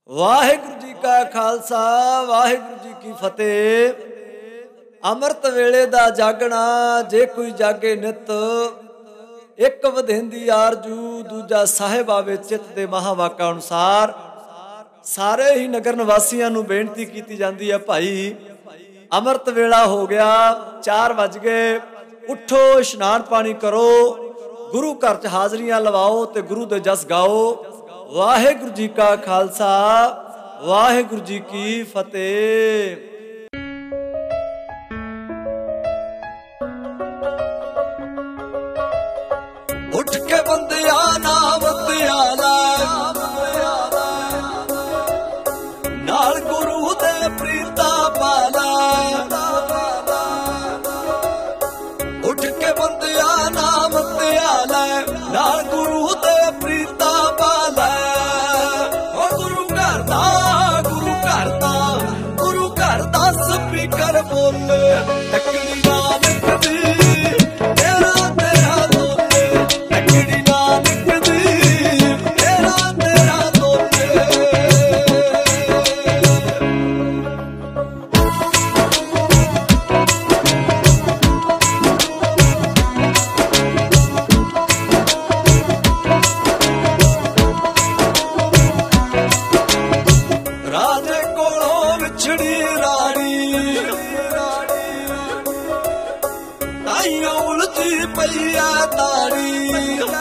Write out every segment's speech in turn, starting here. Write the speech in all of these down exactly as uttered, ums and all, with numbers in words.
ਵਾਹਿਗੁਰੂ ਜੀ ਕਾ ਖਾਲਸਾ ਵਾਹਿਗੁਰੂ ਜੀ ਕੀ ਫਤਿਹ। ਅੰਮ੍ਰਿਤ ਵੇਲੇ ਦਾ ਜਾਗਣਾ ਜੇ ਕੋਈ ਜਾਗੇ ਨਿਤ, ਇੱਕ ਵਧਿੰਦੀ ਆਰਜੂ ਦੂਜਾ ਸਾਹਿਬ ਆਵੇ ਚਿੱਤ ਦੇ ਮਹਾਵਾਕਾ ਅਨੁਸਾਰ। ਸਾਰੇ ਹੀ ਨਗਰ ਨਿਵਾਸੀਆਂ ਨੂੰ ਬੇਨਤੀ ਕੀਤੀ ਜਾਂਦੀ ਹੈ, ਭਾਈ ਅੰਮ੍ਰਿਤ ਵੇਲਾ ਹੋ ਗਿਆ, ਚਾਰ ਵੱਜ ਗਏ, ਉੱਠੋ ਇਸ਼ਨਾਨ ਪਾਣੀ ਕਰੋ, ਗੁਰੂ ਘਰ 'ਚ ਹਾਜ਼ਰੀਆਂ ਲਵਾਓ ਤੇ ਗੁਰੂ ਦੇ ਜਸ ਗਾਓ। ਵਾਹਿਗੁਰੂ ਜੀ ਕਾ ਖਾਲਸਾ ਵਾਹਿਗੁਰੂ ਜੀ ਕੀ ਫਤਿਹ। ਉੱਠ ਕੇ ਬੰਦਿਆ ਨਾਮ ਧਿਆਲਾ, ਨਾਲ ਗੁਰੂ ਦੇ ਪ੍ਰੀਤਾ ਪਾਲਾ। ਉੱਠ ਕੇ ਬੰਦਿਆ ਨਾਮ ਧਿਆਲਾ, ਨਾਲ ਗੁਰੂ ਦੇ ਪ੍ਰੀਤਾ ਪਾਲਾ। ਉਹ ਗੁਰੂ ਘਰ ਦਾ ਗੁਰੂ ਘਰ ਦਾ ਗੁਰੂ ਘਰ ਦਾ ਸਪੀਕਰ ਬੋਲੇ, ਤਕੜੀ ਨਾਨਕ ਦੀ ਪਈਆ ਤਾੜੀ।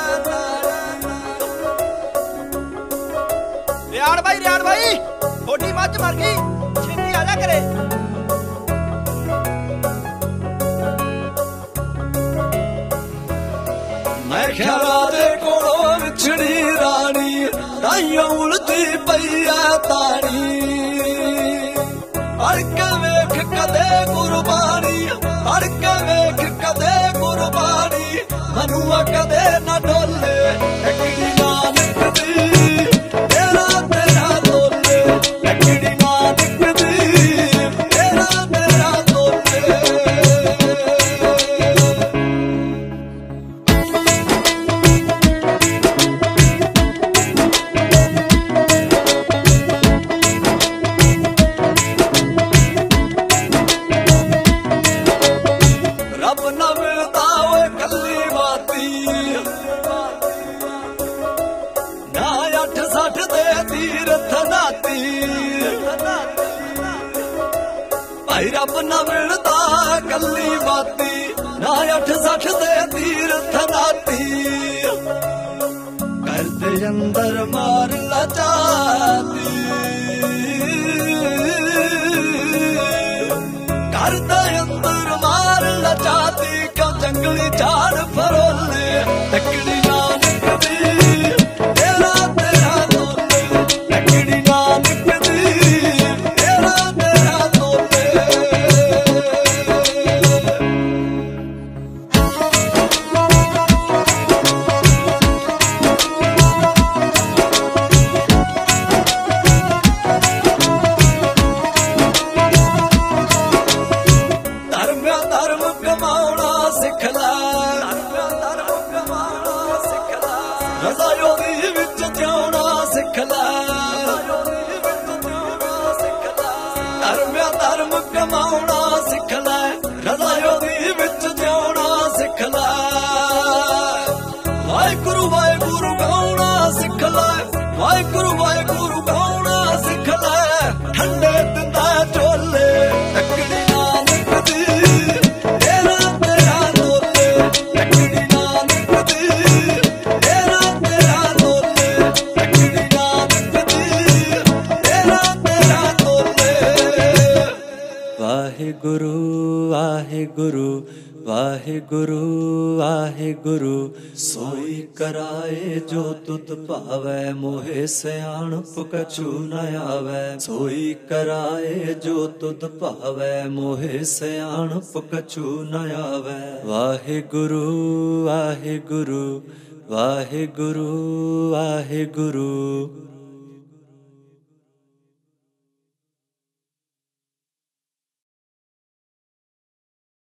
ਰਿਆੜ ਭਾਈ ਰਿਆੜ ਭਾਈ ਥੋੜੀ ਮੱਝ ਮਰ ਗਈ, ਛੇਤੀ ਆ ਜਾ ਕਰੇ। ਮੈਂ ਖਿਆਲਾ ਦੇ ਕੋਲੋਂ ਵਿਛੜੀ ਰਾਣੀ, ਤਾਈਓ ਉਲਦੀ ਪਈਆ ਤਾੜੀ। ਅੜ ਕੇ ਵੇਖ ਕਦੇ ਗੁਰਬਾਣੀ, ਅੜ ਕੇ ਵੇਖ ਕਦੇ ਗੁਰਬਾਣੀ, ਮਨੂਆ ਕਦੇ ਨਾ ਡੋਲੇ, ਤਕੜੀ ਨਾਨਕ ਦੀ ਤੇਰਾ ਤੇਰਾ ਡੋਲੇ, ਤਕੜੀ ਨਾਨਕ ਦੀ ਤੇਰਾ ਤੇਰਾ ਡੋਲੇ। ਰੱਬ ਨਾ ਮਿਲਦਾ ਓਏ ਕੱਲੀ ਬਾਤੀ, ਨਾ ਅੱਠ ਸੱਠ ਦੇ ਤੀਰਥ ਨਾਤੀ। ਭਾਈ ਰੱਬ ਨਾ ਮਿਲਦਾ ਕੱਲੀ ਬਾਤੀ, ਨਾ ਅੱਠ ਸੱਠ ਦੇ ਤੀਰਥ ਨਾਤੀ। ਘਰ ਦੇ ਅੰਦਰ ਮਾਰ ਲਜਾਤੀ, ਘਰ ਦੇ ਅੰਦਰ ਮਾਰ ਲਜਾਤੀ, ਕਿਉਂ ਜੰਗਲੀ ਝਾੜ ਫਰੋਲੇ, ਤਕੜੀ ਨਾਨਕ ਦੀ ਤੇਰਾ ਤੇਰਾ ਡੋਲੇ, ਤਕੜੀ ਨਾਨਕ ਦੀ ਤੇਰਾ ਤੇਰਾ ਡੋਲੇ। ਧਰਮਿਆ ਧਰਮ ਕਮਾਉਣਾ ਸਿੱਖ ਲੈ, ਰਜ਼ਾ ਉਹਦੀ ਵਿੱਚ ਜਿਉਣਾ ਸਿੱਖ ਲੈ। ਧਰਮਿਆ ਧਰਮ ਕਮਾਉਣਾ ਸਿੱਖ ਲੈ, ਰਜ਼ਾ ਉਹਦੀ ਵਿੱਚ ਜਿਉਣਾ ਸਿੱਖ ਲੈ। ਵਾਹਿਗੁਰੂ ਵਾਹਿਗੁਰੂ ਗਾਉਣਾ ਸਿੱਖ ਲੈ, ਵਾਹਿਗੁਰੂ ਵਾਹਿਗੁਰੂ ਗਾਉਣਾ ਸਿੱਖ ਲੈ। ਠੰਡੇ ਦਿੰਦਾ ਝੋਲੇ, ਤਕੜੀ ਨਾਨਕ ਦੀ ਤੇਰਾ ਤੇਰਾ ਡੋਲੇ, ਤਕੜੀ ਨਾਨਕ ਦੀ ਤੇਰਾ ਤੇਰਾ ਡੋਲੇ, ਤਕੜੀ ਨਾਨਕ ਦੀ ਤੇਰਾ ਤੇਰਾ ਡੋਲੇ। ਵਾਹਿਗੁਰੂ ਵਾਹਿਗੁਰੂ ਵਾਹਿਗੁਰੂ ਵਾਹਿਗੁਰੂ, ਸੋਈ ਕਰਾਏ ਜੋ ਤੁਧ ਭਾਵੈ, ਮੋਹਿ ਸਿਆਣਪ ਕਛੂ ਨ ਆਵੈ। ਸੋਈ ਕਰਾਏ ਜੋ ਤੁਧ ਭਾਵੈ, ਮੋਹਿ ਸਿਆਣਪ ਕਛੂ ਨ ਆਵੈ। ਵਾਹਿਗੁਰੂ ਵਾਹਿਗੁਰੂ ਵਾਹਿਗੁਰੂ ਵਾਹਿਗੁਰੂ।